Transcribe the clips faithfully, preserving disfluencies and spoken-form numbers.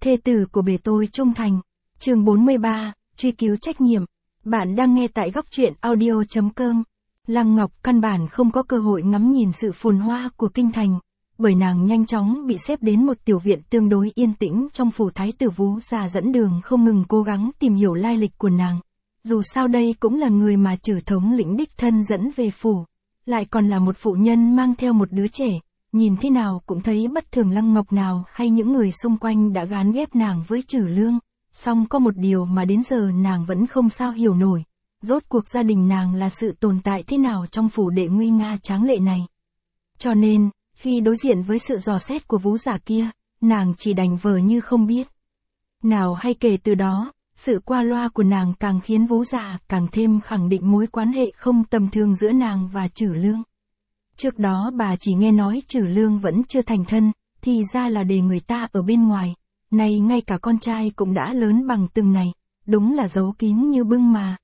Thê tử của bề tôi trung thành. Chương bốn mươi ba, truy cứu trách nhiệm. Bạn đang nghe tại góc truyện audio chấm com. Lăng Ngọc căn bản không có cơ hội ngắm nhìn sự phồn hoa của kinh thành, bởi nàng nhanh chóng bị xếp đến một tiểu viện tương đối yên tĩnh trong phủ thái tử Vú già dẫn đường không ngừng cố gắng tìm hiểu lai lịch của nàng. Dù sao đây cũng là người mà Chử thống lĩnh đích thân dẫn về phủ, lại còn là một phụ nhân mang theo một đứa trẻ, nhìn thế nào cũng thấy bất thường. Lăng Ngọc nào hay những người xung quanh đã gán ghép nàng với Chử Lương, song có một điều mà đến giờ nàng vẫn không sao hiểu nổi, rốt cuộc gia đình nàng là sự tồn tại thế nào trong phủ đệ nguy nga tráng lệ này. Cho nên, khi đối diện với sự dò xét của Vú già kia, nàng chỉ đành vờ như không biết. Nào hay kể từ đó, sự qua loa của nàng càng khiến Vú già càng thêm khẳng định mối quan hệ không tầm thường giữa nàng và Chử Lương. Trước đó bà chỉ nghe nói Chử Lương vẫn chưa thành thân, thì ra là để người ta ở bên ngoài, nay ngay cả con trai cũng đã lớn bằng từng này, đúng là giấu kín như bưng mà.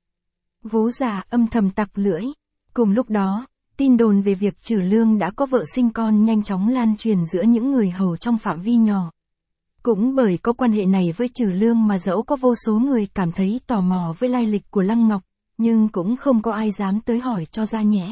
Vú già âm thầm tặc lưỡi. Cùng lúc đó, tin đồn về việc Chử Lương đã có vợ sinh con nhanh chóng lan truyền giữa những người hầu trong phạm vi nhỏ. Cũng bởi có quan hệ này với Chử Lương mà dẫu có vô số người cảm thấy tò mò với lai lịch của Lăng Ngọc, nhưng cũng không có ai dám tới hỏi cho ra nhẽ.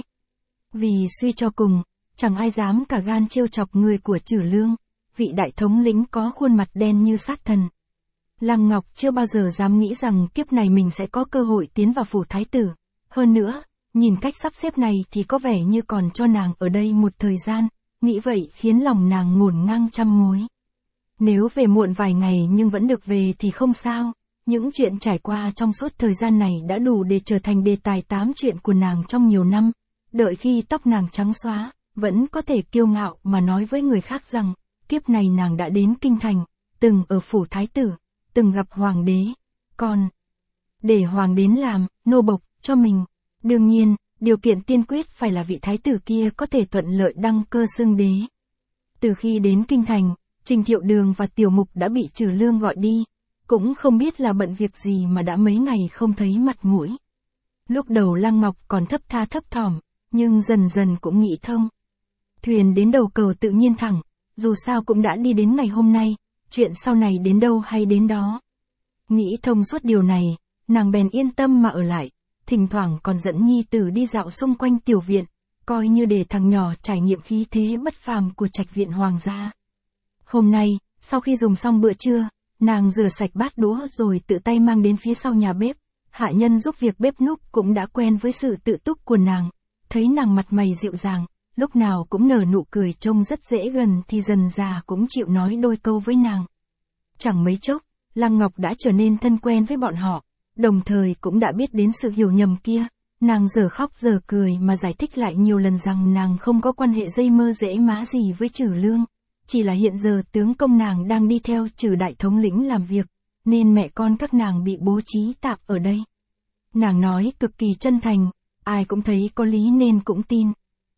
Vì suy cho cùng, chẳng ai dám cả gan trêu chọc người của Chử Lương, vị đại thống lĩnh có khuôn mặt đen như sát thần. Lăng Ngọc chưa bao giờ dám nghĩ rằng kiếp này mình sẽ có cơ hội tiến vào phủ thái tử. Hơn nữa, nhìn cách sắp xếp này thì có vẻ như còn cho nàng ở đây một thời gian, nghĩ vậy khiến lòng nàng ngổn ngang trăm mối. Nếu về muộn vài ngày nhưng vẫn được về thì không sao, những chuyện trải qua trong suốt thời gian này đã đủ để trở thành đề tài tám chuyện của nàng trong nhiều năm. Đợi khi tóc nàng trắng xóa, vẫn có thể kiêu ngạo mà nói với người khác rằng, kiếp này nàng đã đến kinh thành, từng ở phủ thái tử, từng gặp hoàng đế, còn để hoàng đến làm nô bộc cho mình. Đương nhiên, điều kiện tiên quyết phải là vị thái tử kia có thể thuận lợi đăng cơ xưng đế. Từ khi đến kinh thành, Trình Thiệu Đường và Tiểu Mục đã bị Chử Lương gọi đi, cũng không biết là bận việc gì mà đã mấy ngày không thấy mặt mũi. Lúc đầu Lăng Ngọc còn thấp tha thấp thỏm, nhưng dần dần cũng nghĩ thông. Thuyền đến đầu cầu tự nhiên thẳng, dù sao cũng đã đi đến ngày hôm nay, chuyện sau này đến đâu hay đến đó. Nghĩ thông suốt điều này, nàng bèn yên tâm mà ở lại, thỉnh thoảng còn dẫn nhi tử đi dạo xung quanh tiểu viện, coi như để thằng nhỏ trải nghiệm khí thế bất phàm của trạch viện hoàng gia. Hôm nay, sau khi dùng xong bữa trưa, nàng rửa sạch bát đũa rồi tự tay mang đến phía sau nhà bếp. Hạ nhân giúp việc bếp núc cũng đã quen với sự tự túc của nàng, thấy nàng mặt mày dịu dàng, lúc nào cũng nở nụ cười trông rất dễ gần thì dần dà cũng chịu nói đôi câu với nàng. Chẳng mấy chốc, Lăng Ngọc đã trở nên thân quen với bọn họ, đồng thời cũng đã biết đến sự hiểu nhầm kia. Nàng giờ khóc giờ cười mà giải thích lại nhiều lần rằng nàng không có quan hệ dây mơ dễ má gì với Chử Lương, chỉ là hiện giờ tướng công nàng đang đi theo Chử đại thống lĩnh làm việc, nên mẹ con các nàng bị bố trí tạm ở đây. Nàng nói cực kỳ chân thành, ai cũng thấy có lý nên cũng tin.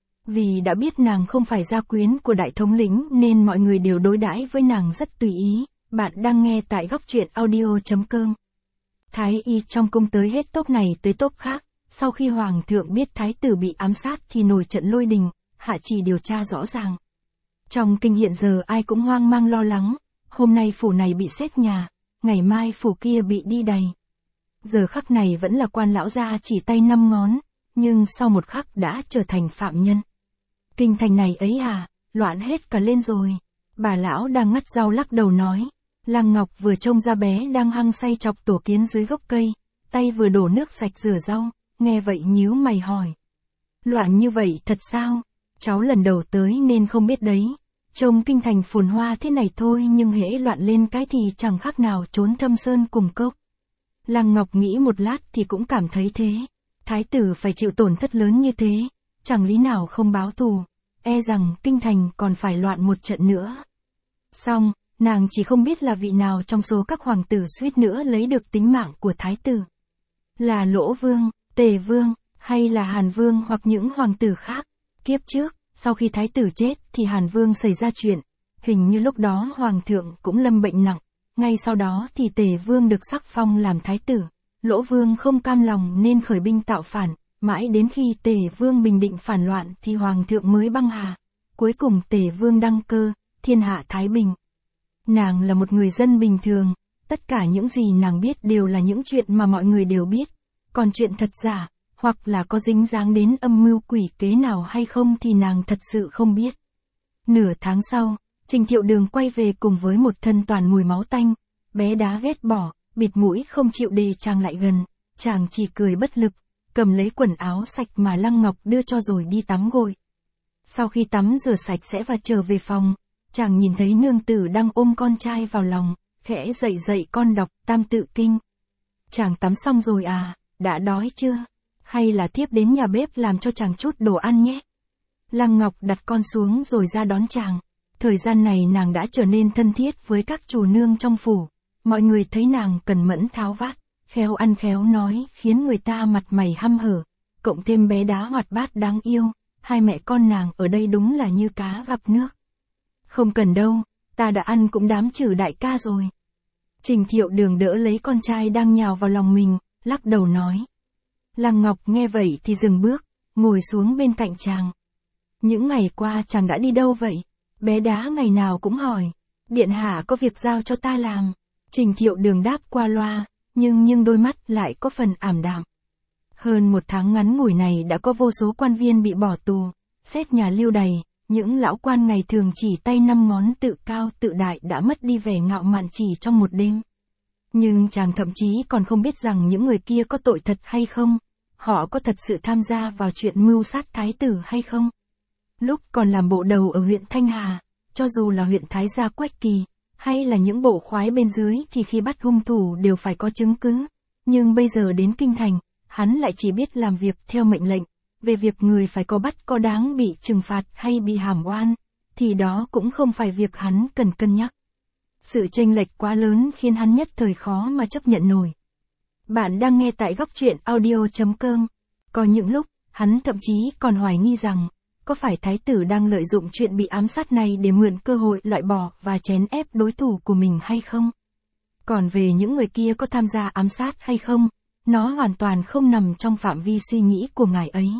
Vì đã biết nàng không phải gia quyến của đại thống lĩnh nên mọi người đều đối đãi với nàng rất tùy ý. Bạn đang nghe tại góc truyện audio chấm com. Thái y trong cung tới hết tốp này tới tốp khác, sau khi hoàng thượng biết thái tử bị ám sát thì nổi trận lôi đình, hạ chỉ điều tra rõ ràng. Trong kinh hiện giờ ai cũng hoang mang lo lắng, hôm nay phủ này bị xét nhà, ngày mai phủ kia bị đi đầy. Giờ khắc này vẫn là quan lão gia chỉ tay năm ngón, nhưng sau một khắc đã trở thành phạm nhân. Kinh thành này ấy à, loạn hết cả lên rồi. Bà lão đang ngắt rau lắc đầu nói. Lăng Ngọc vừa trông ra bé đang hăng say chọc tổ kiến dưới gốc cây, tay vừa đổ nước sạch rửa rau, nghe vậy nhíu mày hỏi. Loạn như vậy thật sao? Cháu lần đầu tới nên không biết đấy. Trông kinh thành phồn hoa thế này thôi nhưng hễ loạn lên cái thì chẳng khác nào trốn thâm sơn cùng cốc. Lăng Ngọc nghĩ một lát thì cũng cảm thấy thế. Thái tử phải chịu tổn thất lớn như thế, chẳng lý nào không báo thù, e rằng kinh thành còn phải loạn một trận nữa. Xong, nàng chỉ không biết là vị nào trong số các hoàng tử suýt nữa lấy được tính mạng của thái tử. Là Lỗ Vương, Tề Vương, hay là Hàn Vương hoặc những hoàng tử khác. Kiếp trước, sau khi thái tử chết thì Hàn Vương xảy ra chuyện, hình như lúc đó hoàng thượng cũng lâm bệnh nặng, ngay sau đó thì Tề Vương được sắc phong làm thái tử. Lỗ Vương không cam lòng nên khởi binh tạo phản, mãi đến khi Tề Vương bình định phản loạn thì hoàng thượng mới băng hà. Cuối cùng Tề Vương đăng cơ, thiên hạ thái bình. Nàng là một người dân bình thường, tất cả những gì nàng biết đều là những chuyện mà mọi người đều biết, còn chuyện thật giả, hoặc là có dính dáng đến âm mưu quỷ kế nào hay không thì nàng thật sự không biết. Nửa tháng sau, Trình Thiệu Đường quay về cùng với một thân toàn mùi máu tanh, bé đá ghét bỏ, bịt mũi không chịu để chàng lại gần, chàng chỉ cười bất lực, cầm lấy quần áo sạch mà Lăng Ngọc đưa cho rồi đi tắm gội. Sau khi tắm rửa sạch sẽ và trở về phòng, chàng nhìn thấy nương tử đang ôm con trai vào lòng, khẽ dậy dậy con đọc Tam Tự Kinh. Chàng tắm xong rồi à, đã đói chưa? Hay là thiếp đến nhà bếp làm cho chàng chút đồ ăn nhé? Lăng Ngọc đặt con xuống rồi ra đón chàng. Thời gian này nàng đã trở nên thân thiết với các chủ nương trong phủ. Mọi người thấy nàng cẩn mẫn tháo vát, khéo ăn khéo nói, khiến người ta mặt mày hăm hở. Cộng thêm bé đá hoạt bát đáng yêu, hai mẹ con nàng ở đây đúng là như cá gặp nước. Không cần đâu, ta đã ăn cũng đám trừ đại ca rồi. Trình Thiệu Đường đỡ lấy con trai đang nhào vào lòng mình, lắc đầu nói. Lăng Ngọc nghe vậy thì dừng bước, ngồi xuống bên cạnh chàng. Những ngày qua chàng đã đi đâu vậy? Bé đá ngày nào cũng hỏi. Điện hạ có việc giao cho ta làm. Trình Thiệu Đường đáp qua loa, nhưng nhưng đôi mắt lại có phần ảm đạm. Hơn một tháng ngắn ngủi này đã có vô số quan viên bị bỏ tù, xét nhà lưu đày, những lão quan ngày thường chỉ tay năm ngón tự cao tự đại đã mất đi vẻ ngạo mạn chỉ trong một đêm. Nhưng chàng thậm chí còn không biết rằng những người kia có tội thật hay không, họ có thật sự tham gia vào chuyện mưu sát thái tử hay không. Lúc còn làm bộ đầu ở huyện Thanh Hà, cho dù là huyện Thái Gia Quách Kỳ, hay là những bộ khoái bên dưới thì khi bắt hung thủ đều phải có chứng cứ. Nhưng bây giờ đến kinh thành, hắn lại chỉ biết làm việc theo mệnh lệnh, về việc người phải có bắt có đáng bị trừng phạt hay bị hàm oan, thì đó cũng không phải việc hắn cần cân nhắc. Sự chênh lệch quá lớn khiến hắn nhất thời khó mà chấp nhận nổi. Bạn đang nghe tại góc truyện audio chấm com. Có những lúc, hắn thậm chí còn hoài nghi rằng, có phải thái tử đang lợi dụng chuyện bị ám sát này để mượn cơ hội loại bỏ và chèn ép đối thủ của mình hay không? Còn về những người kia có tham gia ám sát hay không, nó hoàn toàn không nằm trong phạm vi suy nghĩ của ngài ấy.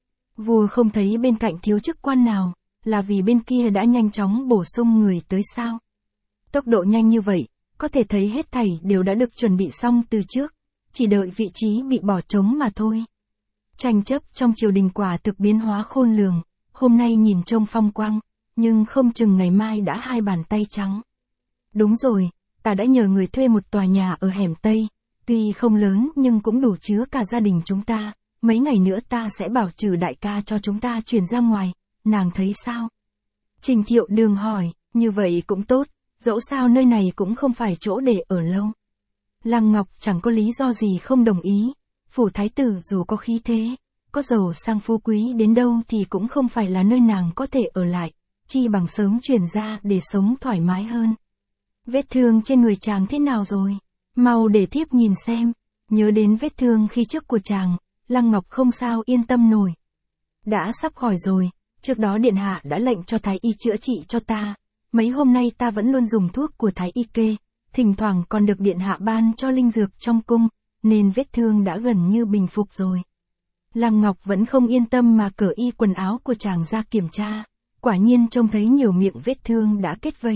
Vua không thấy bên cạnh thiếu chức quan nào, là vì bên kia đã nhanh chóng bổ sung người tới sao? Tốc độ nhanh như vậy, có thể thấy hết thảy đều đã được chuẩn bị xong từ trước, chỉ đợi vị trí bị bỏ trống mà thôi. Tranh chấp trong triều đình quả thực biến hóa khôn lường, hôm nay nhìn trông phong quang, nhưng không chừng ngày mai đã hai bàn tay trắng. Đúng rồi, ta đã nhờ người thuê một tòa nhà ở hẻm Tây, tuy không lớn nhưng cũng đủ chứa cả gia đình chúng ta, mấy ngày nữa ta sẽ bảo trừ đại ca cho chúng ta chuyển ra ngoài, nàng thấy sao? Trình Thiệu Đường hỏi, như vậy cũng tốt, dẫu sao nơi này cũng không phải chỗ để ở lâu. Lăng Ngọc chẳng có lý do gì không đồng ý, phủ thái tử dù có khí thế, có giàu sang phú quý đến đâu thì cũng không phải là nơi nàng có thể ở lại, chi bằng sớm chuyển ra để sống thoải mái hơn. Vết thương trên người chàng thế nào rồi? Mau để thiếp nhìn xem. Nhớ đến vết thương khi trước của chàng, Lăng Ngọc không sao yên tâm nổi. Đã sắp khỏi rồi, trước đó điện hạ đã lệnh cho thái y chữa trị cho ta, mấy hôm nay ta vẫn luôn dùng thuốc của thái y kê, thỉnh thoảng còn được điện hạ ban cho linh dược trong cung, nên vết thương đã gần như bình phục rồi. Lăng Ngọc vẫn không yên tâm mà cởi y quần áo của chàng ra kiểm tra, quả nhiên trông thấy nhiều miệng vết thương đã kết vầy.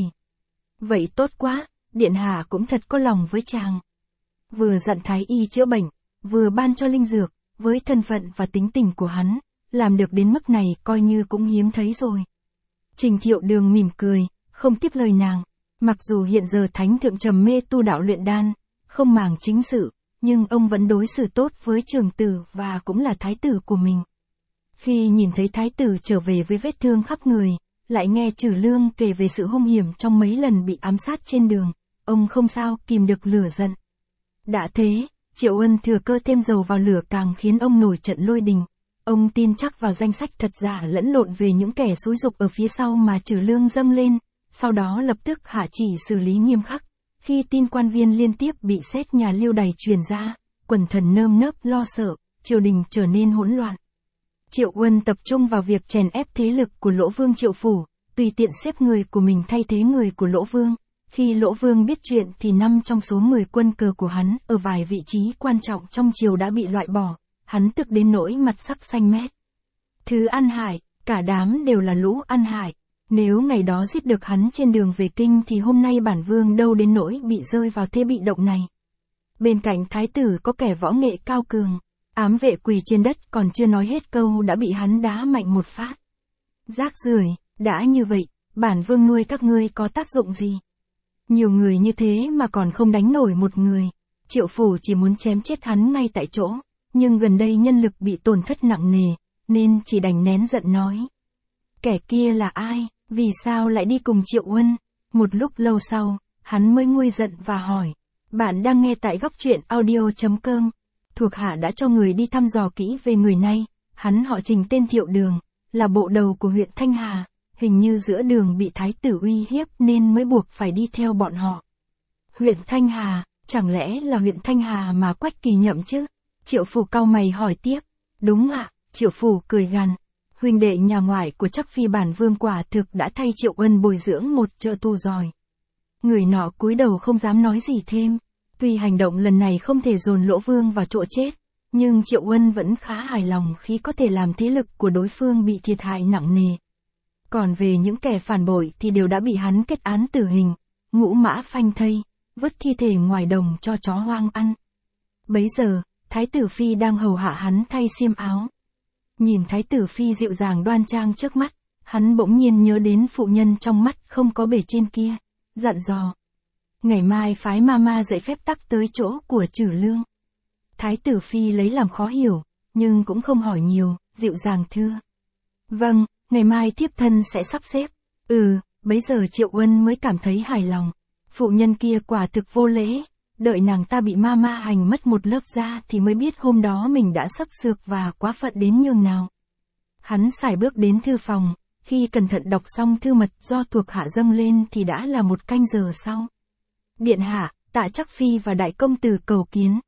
Vậy tốt quá, điện hạ cũng thật có lòng với chàng. Vừa dặn thái y chữa bệnh, vừa ban cho linh dược, với thân phận và tính tình của hắn, làm được đến mức này coi như cũng hiếm thấy rồi. Trình Thiệu Đường mỉm cười, không tiếp lời nàng, mặc dù hiện giờ thánh thượng trầm mê tu đạo luyện đan, không màng chính sự, nhưng ông vẫn đối xử tốt với trưởng tử và cũng là thái tử của mình. Khi nhìn thấy thái tử trở về với vết thương khắp người, lại nghe Trử Lương kể về sự hung hiểm trong mấy lần bị ám sát trên đường, ông không sao kìm được lửa giận. Đã thế, Triệu Ân thừa cơ thêm dầu vào lửa càng khiến ông nổi trận lôi đình. Ông tin chắc vào danh sách thật giả lẫn lộn về những kẻ xúi giục ở phía sau mà Trử Lương dâng lên, sau đó lập tức hạ chỉ xử lý nghiêm khắc. Khi tin quan viên liên tiếp bị xét nhà lưu đày truyền ra, quần thần nơm nớp lo sợ, triều đình trở nên hỗn loạn. Triệu Ân tập trung vào việc chèn ép thế lực của Lỗ Vương Triệu Phủ, tùy tiện xếp người của mình thay thế người của Lỗ Vương. Khi Lỗ Vương biết chuyện thì năm trong số mười quân cờ của hắn ở vài vị trí quan trọng trong triều đã bị loại bỏ, hắn tức đến nỗi mặt sắc xanh mét. Thứ ăn hại, cả đám đều là lũ ăn hại. Nếu ngày đó giết được hắn trên đường về kinh thì hôm nay bản vương đâu đến nỗi bị rơi vào thế bị động này. Bên cạnh thái tử có kẻ võ nghệ cao cường, ám vệ quỳ trên đất còn chưa nói hết câu đã bị hắn đá mạnh một phát. Rác rưởi, đã như vậy, bản vương nuôi các ngươi có tác dụng gì? Nhiều người như thế mà còn không đánh nổi một người. Triệu phủ chỉ muốn chém chết hắn ngay tại chỗ, nhưng gần đây nhân lực bị tổn thất nặng nề, nên chỉ đành nén giận nói. Kẻ kia là ai, vì sao lại đi cùng Triệu Uân? Một lúc lâu sau, hắn mới nguôi giận và hỏi. Bạn đang nghe tại góc truyện audio chấm com. Thuộc hạ đã cho người đi thăm dò kỹ về người này, hắn họ Trình tên Thiệu Đường, là bộ đầu của huyện Thanh Hà, hình như giữa đường bị thái tử uy hiếp nên mới buộc phải đi theo bọn họ. Huyện Thanh Hà, chẳng lẽ là huyện Thanh Hà mà Quách Kỳ nhậm chứ? Triệu Phủ cau mày hỏi tiếp. Đúng ạ, Triệu Phủ cười gằn. Huynh đệ nhà ngoại của Trắc Phi bản vương quả thực đã thay Triệu Uân bồi dưỡng một trợ tu giỏi. Người nọ cúi đầu không dám nói gì thêm. Tuy hành động lần này không thể dồn Lỗ Vương vào chỗ chết, nhưng Triệu Uân vẫn khá hài lòng khi có thể làm thế lực của đối phương bị thiệt hại nặng nề. Còn về những kẻ phản bội thì đều đã bị hắn kết án tử hình, ngũ mã phanh thây, vứt thi thể ngoài đồng cho chó hoang ăn. Bấy giờ, Thái tử Phi đang hầu hạ hắn thay xiêm áo. Nhìn Thái tử Phi dịu dàng đoan trang trước mắt, hắn bỗng nhiên nhớ đến phụ nhân trong mắt không có bể trên kia, dặn dò. Ngày mai phái mama dạy phép tắc tới chỗ của Trử Lương. Thái tử Phi lấy làm khó hiểu, nhưng cũng không hỏi nhiều, dịu dàng thưa. Vâng, ngày mai thiếp thân sẽ sắp xếp. Ừ, bấy giờ Triệu Uân mới cảm thấy hài lòng. Phụ nhân kia quả thực vô lễ, đợi nàng ta bị mama hành mất một lớp da thì mới biết hôm đó mình đã sấp xược và quá phận đến nhường nào. Hắn sải bước đến thư phòng, khi cẩn thận đọc xong thư mật do thuộc hạ dâng lên thì đã là một canh giờ sau. Điện hạ, Tạ Trắc Phi và đại công tử cầu kiến.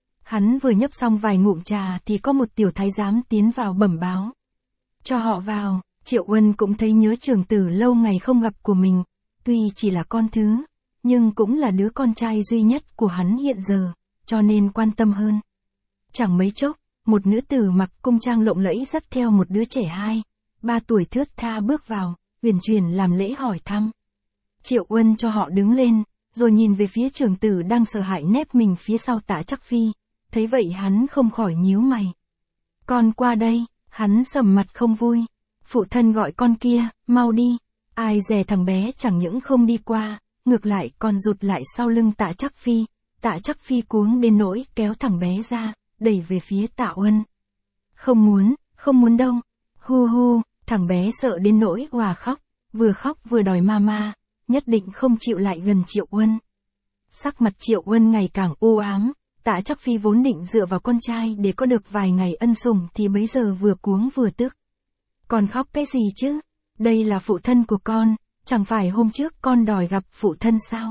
Hắn vừa nhấp xong vài ngụm trà thì có một tiểu thái giám tiến vào bẩm báo. Cho họ vào. Triệu Uân cũng thấy nhớ trưởng tử lâu ngày không gặp của mình, tuy chỉ là con thứ, nhưng cũng là đứa con trai duy nhất của hắn hiện giờ, cho nên quan tâm hơn. Chẳng mấy chốc, một nữ tử mặc cung trang lộng lẫy dắt theo một đứa trẻ hai, ba tuổi thướt tha bước vào, uyển chuyển làm lễ hỏi thăm. Triệu Uân cho họ đứng lên, rồi nhìn về phía trưởng tử đang sợ hãi nép mình phía sau Tạ Trắc Phi, thấy vậy hắn không khỏi nhíu mày. Con qua đây, hắn sầm mặt không vui. Phụ thân gọi con kia, mau đi. Ai dè thằng bé chẳng những không đi qua, ngược lại còn rụt lại sau lưng Tạ Trắc Phi. Tạ Trắc Phi cuống đến nỗi kéo thằng bé ra, đẩy về phía Tạ Uân. Không muốn, không muốn đâu. Hu hu, thằng bé sợ đến nỗi òa khóc, vừa khóc vừa đòi mama, nhất định không chịu lại gần Triệu Uân. Sắc mặt Triệu Uân ngày càng u ám, Tạ Trắc Phi vốn định dựa vào con trai để có được vài ngày ân sủng thì bấy giờ vừa cuống vừa tức. Con khóc cái gì chứ? Đây là phụ thân của con, chẳng phải hôm trước con đòi gặp phụ thân sao?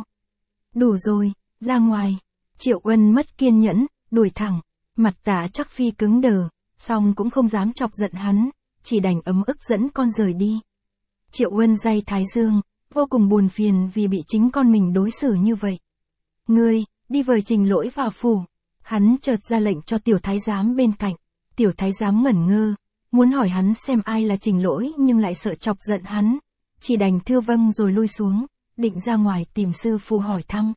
Đủ rồi, ra ngoài. Triệu Uân mất kiên nhẫn, đuổi thẳng. Mặt Tạ Trắc Phi cứng đờ, song cũng không dám chọc giận hắn, chỉ đành ấm ức dẫn con rời đi. Triệu Uân day thái dương, vô cùng buồn phiền vì bị chính con mình đối xử như vậy. Ngươi, đi vời Trình Lỗi vào phủ. Hắn chợt ra lệnh cho tiểu thái giám bên cạnh. Tiểu thái giám ngẩn ngơ, muốn hỏi hắn xem ai là Trình Lỗi nhưng lại sợ chọc giận hắn, chỉ đành thưa vâng rồi lui xuống, định ra ngoài tìm sư phụ hỏi thăm.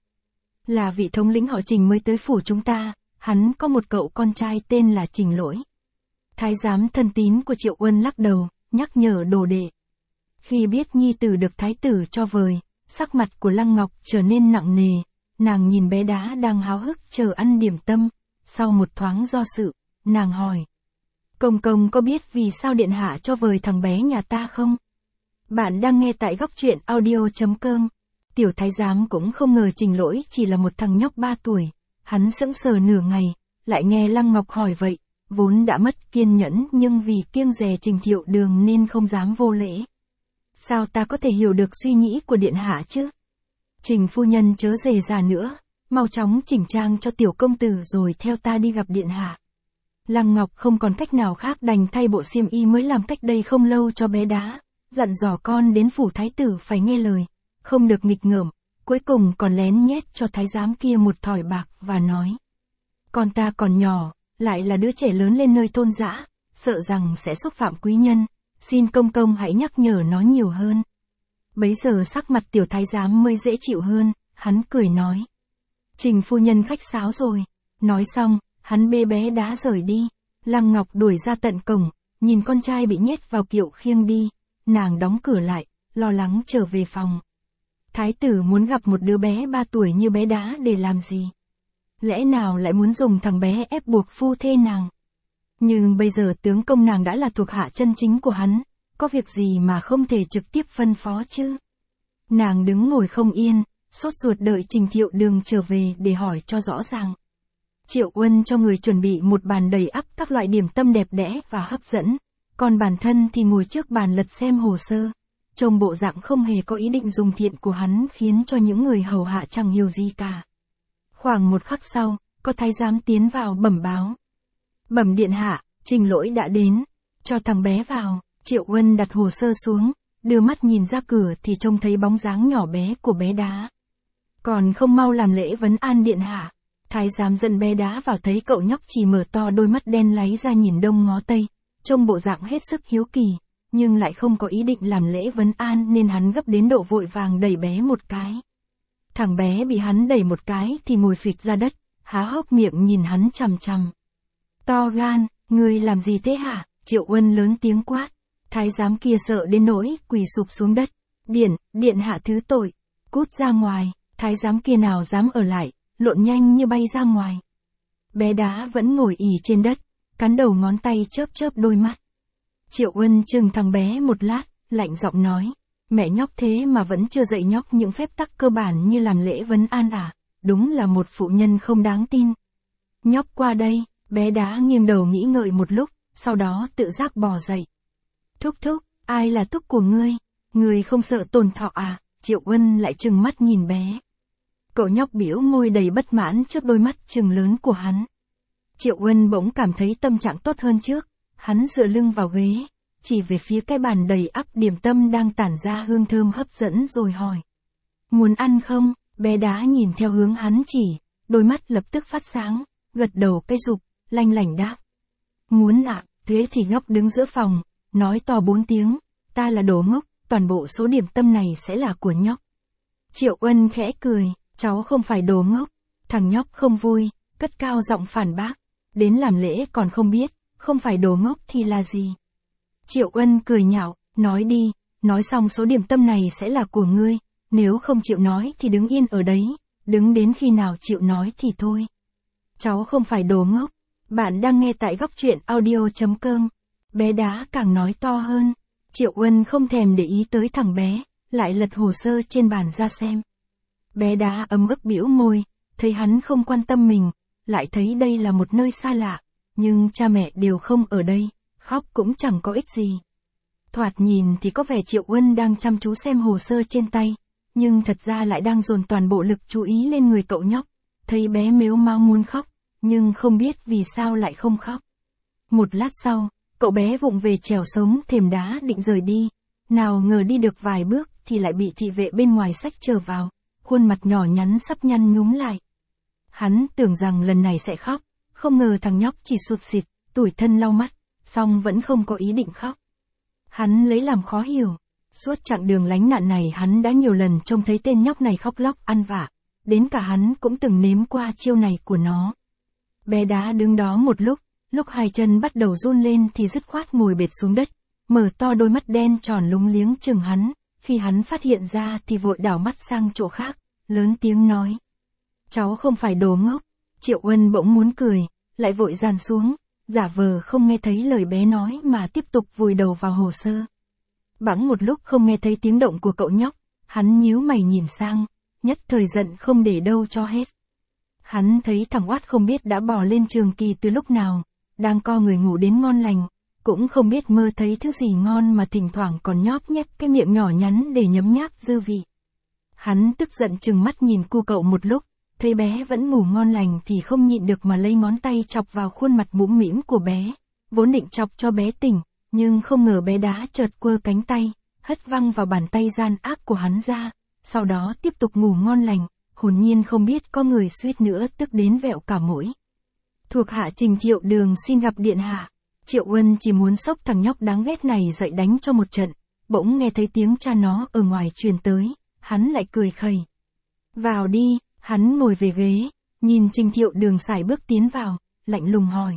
Là vị thống lĩnh họ Trình mới tới phủ chúng ta, hắn có một cậu con trai tên là Trình Lỗi. Thái giám thân tín của Triệu Uân lắc đầu, nhắc nhở đồ đệ. Khi biết nhi tử được thái tử cho vời, sắc mặt của Lăng Ngọc trở nên nặng nề, nàng nhìn bé đá đang háo hức chờ ăn điểm tâm, sau một thoáng do sự, nàng hỏi. Công công có biết vì sao điện hạ cho vời thằng bé nhà ta không? Bạn đang nghe tại góc truyện audio chấm com. Tiểu thái giám cũng không ngờ Trình Lỗi chỉ là một thằng nhóc ba tuổi, hắn sững sờ nửa ngày, lại nghe Lăng Ngọc hỏi vậy, vốn đã mất kiên nhẫn nhưng vì kiêng dè Trình Thiệu Đường nên không dám vô lễ. Sao ta có thể hiểu được suy nghĩ của điện hạ chứ? Trình phu nhân chớ dè già nữa, mau chóng chỉnh trang cho tiểu công tử rồi theo ta đi gặp điện hạ. Lăng Ngọc không còn cách nào khác đành thay bộ xiêm y mới làm cách đây không lâu cho bé đá, dặn dò con đến phủ thái tử phải nghe lời, không được nghịch ngợm, cuối cùng còn lén nhét cho thái giám kia một thỏi bạc và nói. Con ta còn nhỏ, lại là đứa trẻ lớn lên nơi thôn dã, sợ rằng sẽ xúc phạm quý nhân, xin công công hãy nhắc nhở nó nhiều hơn. Bấy giờ sắc mặt tiểu thái giám mới dễ chịu hơn, hắn cười nói. Trình phu nhân khách sáo rồi. Nói xong, hắn bê bé đá rời đi. Lăng Ngọc đuổi ra tận cổng, nhìn con trai bị nhét vào kiệu khiêng đi. Nàng đóng cửa lại, lo lắng trở về phòng. Thái tử muốn gặp một đứa bé ba tuổi như bé đá để làm gì? Lẽ nào lại muốn dùng thằng bé ép buộc phu thê nàng? Nhưng bây giờ tướng công nàng đã là thuộc hạ chân chính của hắn, có việc gì mà không thể trực tiếp phân phó chứ? Nàng đứng ngồi không yên, sốt ruột đợi Trình Thiệu Đường trở về để hỏi cho rõ ràng. Triệu Uân cho người chuẩn bị một bàn đầy ắp các loại điểm tâm đẹp đẽ và hấp dẫn, còn bản thân thì ngồi trước bàn lật xem hồ sơ. Trông bộ dạng không hề có ý định dùng thiện của hắn khiến cho những người hầu hạ chẳng hiểu gì cả. Khoảng một khắc sau, có thái giám tiến vào bẩm báo. Bẩm điện hạ, Trình Lỗi đã đến, cho thằng bé vào. Triệu Uân đặt hồ sơ xuống, đưa mắt nhìn ra cửa thì trông thấy bóng dáng nhỏ bé của bé đá. Còn không mau làm lễ vấn an điện hạ. Thái giám dẫn bé đá vào thấy cậu nhóc chỉ mở to đôi mắt đen láy ra nhìn đông ngó tây, trông bộ dạng hết sức hiếu kỳ, nhưng lại không có ý định làm lễ vấn an nên hắn gấp đến độ vội vàng đẩy bé một cái. Thằng bé bị hắn đẩy một cái thì ngồi phịch ra đất, há hốc miệng nhìn hắn chằm chằm. To gan, ngươi làm gì thế hả? Triệu Uân lớn tiếng quát. Thái giám kia sợ đến nỗi quỳ sụp xuống đất. Điện, điện hạ thứ tội. Cút ra ngoài. Thái giám kia nào dám ở lại, lộn nhanh như bay ra ngoài. Bé đá vẫn ngồi ì trên đất, cắn đầu ngón tay chớp chớp đôi mắt. Triệu Uân chừng thằng bé một lát, lạnh giọng nói. Mẹ nhóc thế mà vẫn chưa dạy nhóc những phép tắc cơ bản như làm lễ vấn an à, đúng là một phụ nhân không đáng tin. Nhóc qua đây, bé đá nghiêng đầu nghĩ ngợi một lúc, sau đó tự giác bò dậy. Thúc thúc, ai là thúc của ngươi? Ngươi không sợ tổn thọ à? Triệu Uân lại trừng mắt nhìn bé. Cậu nhóc biểu môi đầy bất mãn trước đôi mắt trừng lớn của hắn. Triệu Uân bỗng cảm thấy tâm trạng tốt hơn trước, hắn dựa lưng vào ghế, chỉ về phía cái bàn đầy ắp điểm tâm đang tản ra hương thơm hấp dẫn rồi hỏi. Muốn ăn không? Bé đá nhìn theo hướng hắn chỉ, đôi mắt lập tức phát sáng, gật đầu cái rụp, lanh lảnh đáp. Muốn ạ, à, thế thì nhóc đứng giữa phòng, nói to bốn tiếng, ta là đồ ngốc, toàn bộ số điểm tâm này sẽ là của nhóc. Triệu Uân khẽ cười, cháu không phải đồ ngốc. Thằng nhóc không vui, cất cao giọng phản bác, đến làm lễ còn không biết, không phải đồ ngốc thì là gì? Triệu Uân cười nhạo, nói đi, nói xong số điểm tâm này sẽ là của ngươi, nếu không chịu nói thì đứng yên ở đấy, đứng đến khi nào chịu nói thì thôi. Cháu không phải đồ ngốc, bạn đang nghe tại góc truyện audio chấm com. Bé đá càng nói to hơn, Triệu Uân không thèm để ý tới thằng bé, lại lật hồ sơ trên bàn ra xem. Bé đá ấm ức bĩu môi, thấy hắn không quan tâm mình, lại thấy đây là một nơi xa lạ, nhưng cha mẹ đều không ở đây, khóc cũng chẳng có ích gì. Thoạt nhìn thì có vẻ Triệu Uân đang chăm chú xem hồ sơ trên tay, nhưng thật ra lại đang dồn toàn bộ lực chú ý lên người cậu nhóc, thấy bé mếu máo muốn khóc, nhưng không biết vì sao lại không khóc. Một lát sau, cậu bé vụng về trèo sống thềm đá định rời đi, nào ngờ đi được vài bước thì lại bị thị vệ bên ngoài xách trở vào, khuôn mặt nhỏ nhắn sắp nhăn nhúm lại. Hắn tưởng rằng lần này sẽ khóc, không ngờ thằng nhóc chỉ sụt sịt, tủi thân lau mắt, song vẫn không có ý định khóc. Hắn lấy làm khó hiểu, suốt chặng đường lánh nạn này hắn đã nhiều lần trông thấy tên nhóc này khóc lóc ăn vạ, đến cả hắn cũng từng nếm qua chiêu này của nó. Bé đá đứng đó một lúc, lúc hai chân bắt đầu run lên thì dứt khoát ngồi bệt xuống đất, mở to đôi mắt đen tròn lúng liếng chừng hắn, khi hắn phát hiện ra thì vội đảo mắt sang chỗ khác, lớn tiếng nói. Cháu không phải đồ ngốc. Triệu Uân bỗng muốn cười, lại vội dàn xuống, giả vờ không nghe thấy lời bé nói mà tiếp tục vùi đầu vào hồ sơ. Bẵng một lúc không nghe thấy tiếng động của cậu nhóc, hắn nhíu mày nhìn sang, nhất thời giận không để đâu cho hết. Hắn thấy thằng oát không biết đã bò lên trường kỳ từ lúc nào, đang co người ngủ đến ngon lành, cũng không biết mơ thấy thứ gì ngon mà thỉnh thoảng còn nhóp nhép cái miệng nhỏ nhắn để nhấm nháp dư vị. Hắn tức giận chừng mắt nhìn cu cậu một lúc, thấy bé vẫn ngủ ngon lành thì không nhịn được mà lấy ngón tay chọc vào khuôn mặt mũm mĩm của bé, vốn định chọc cho bé tỉnh, nhưng không ngờ bé đá chợt quơ cánh tay, hất văng vào bàn tay gian ác của hắn ra, sau đó tiếp tục ngủ ngon lành, hồn nhiên không biết có người suýt nữa tức đến vẹo cả mũi. Thuộc hạ Trình Thiệu Đường xin gặp điện hạ. Triệu Uân chỉ muốn xốc thằng nhóc đáng ghét này dậy đánh cho một trận, bỗng nghe thấy tiếng cha nó ở ngoài truyền tới, hắn lại cười khẩy. Vào đi, hắn ngồi về ghế, nhìn Trình Thiệu Đường sải bước tiến vào, lạnh lùng hỏi.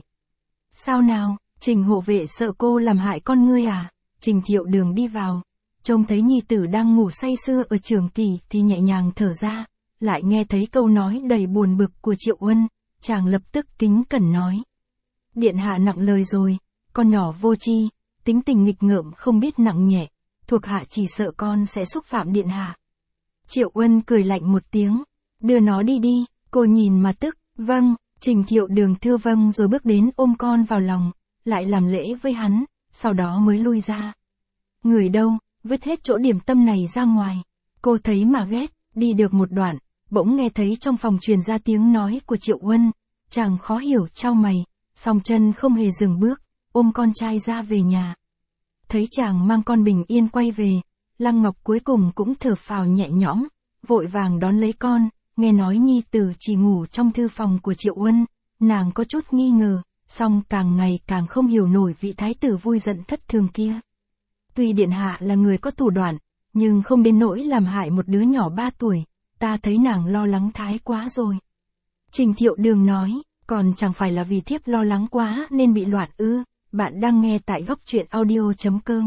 Sao nào, Trình hộ vệ sợ cô làm hại con ngươi à? Trình Thiệu Đường đi vào, trông thấy nhi tử đang ngủ say sưa ở trường kỳ thì nhẹ nhàng thở ra, lại nghe thấy câu nói đầy buồn bực của Triệu Uân, chàng lập tức kính cẩn nói. Điện hạ nặng lời rồi, con nhỏ vô tri, tính tình nghịch ngợm không biết nặng nhẹ, thuộc hạ chỉ sợ con sẽ xúc phạm điện hạ. Triệu Uân cười lạnh một tiếng, đưa nó đi đi, cô nhìn mà tức, vâng, Trình Thiệu Đường thưa vâng rồi bước đến ôm con vào lòng, lại làm lễ với hắn, sau đó mới lui ra. Người đâu, vứt hết chỗ điểm tâm này ra ngoài, cô thấy mà ghét, đi được một đoạn, bỗng nghe thấy trong phòng truyền ra tiếng nói của Triệu Uân, chàng khó hiểu chau mày, song chân không hề dừng bước, ôm con trai ra về nhà. Thấy chàng mang con bình yên quay về, Lăng Ngọc cuối cùng cũng thở phào nhẹ nhõm, vội vàng đón lấy con, nghe nói nhi tử chỉ ngủ trong thư phòng của Triệu Uân, nàng có chút nghi ngờ, song càng ngày càng không hiểu nổi vị thái tử vui giận thất thường kia. Tuy điện hạ là người có thủ đoạn, nhưng không đến nỗi làm hại một đứa nhỏ ba tuổi, ta thấy nàng lo lắng thái quá rồi. Trình Thiệu Đường nói, còn chẳng phải là vì thiếp lo lắng quá nên bị loạn ư, bạn đang nghe tại góc truyện audio chấm com.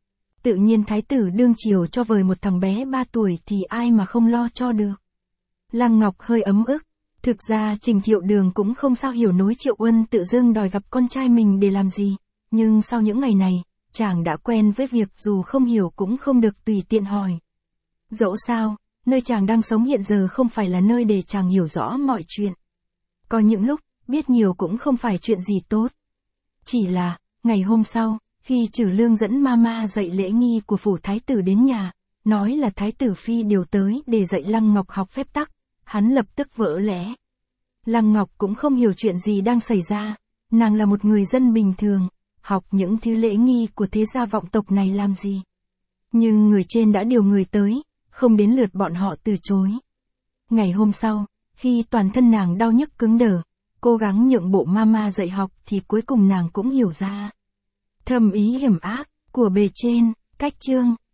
Tự nhiên thái tử đương chiều cho vời một thằng bé ba tuổi thì ai mà không lo cho được. Lăng Ngọc hơi ấm ức, thực ra Trình Thiệu Đường cũng không sao hiểu nổi Triệu Uân tự dưng đòi gặp con trai mình để làm gì, nhưng sau những ngày này, chàng đã quen với việc dù không hiểu cũng không được tùy tiện hỏi. Dẫu sao, nơi chàng đang sống hiện giờ không phải là nơi để chàng hiểu rõ mọi chuyện. Có những lúc, biết nhiều cũng không phải chuyện gì tốt. Chỉ là, ngày hôm sau, khi Trử Lương dẫn Mama dạy lễ nghi của phủ thái tử đến nhà, nói là thái tử phi điều tới để dạy Lăng Ngọc học phép tắc, hắn lập tức vỡ lẽ. Lăng Ngọc cũng không hiểu chuyện gì đang xảy ra, nàng là một người dân bình thường, học những thứ lễ nghi của thế gia vọng tộc này làm gì. Nhưng người trên đã điều người tới, không đến lượt bọn họ từ chối. Ngày hôm sau, khi toàn thân nàng đau nhức cứng đờ, cố gắng nhượng bộ Mama dạy học thì cuối cùng nàng cũng hiểu ra thâm ý hiểm ác của bề trên. Cách chương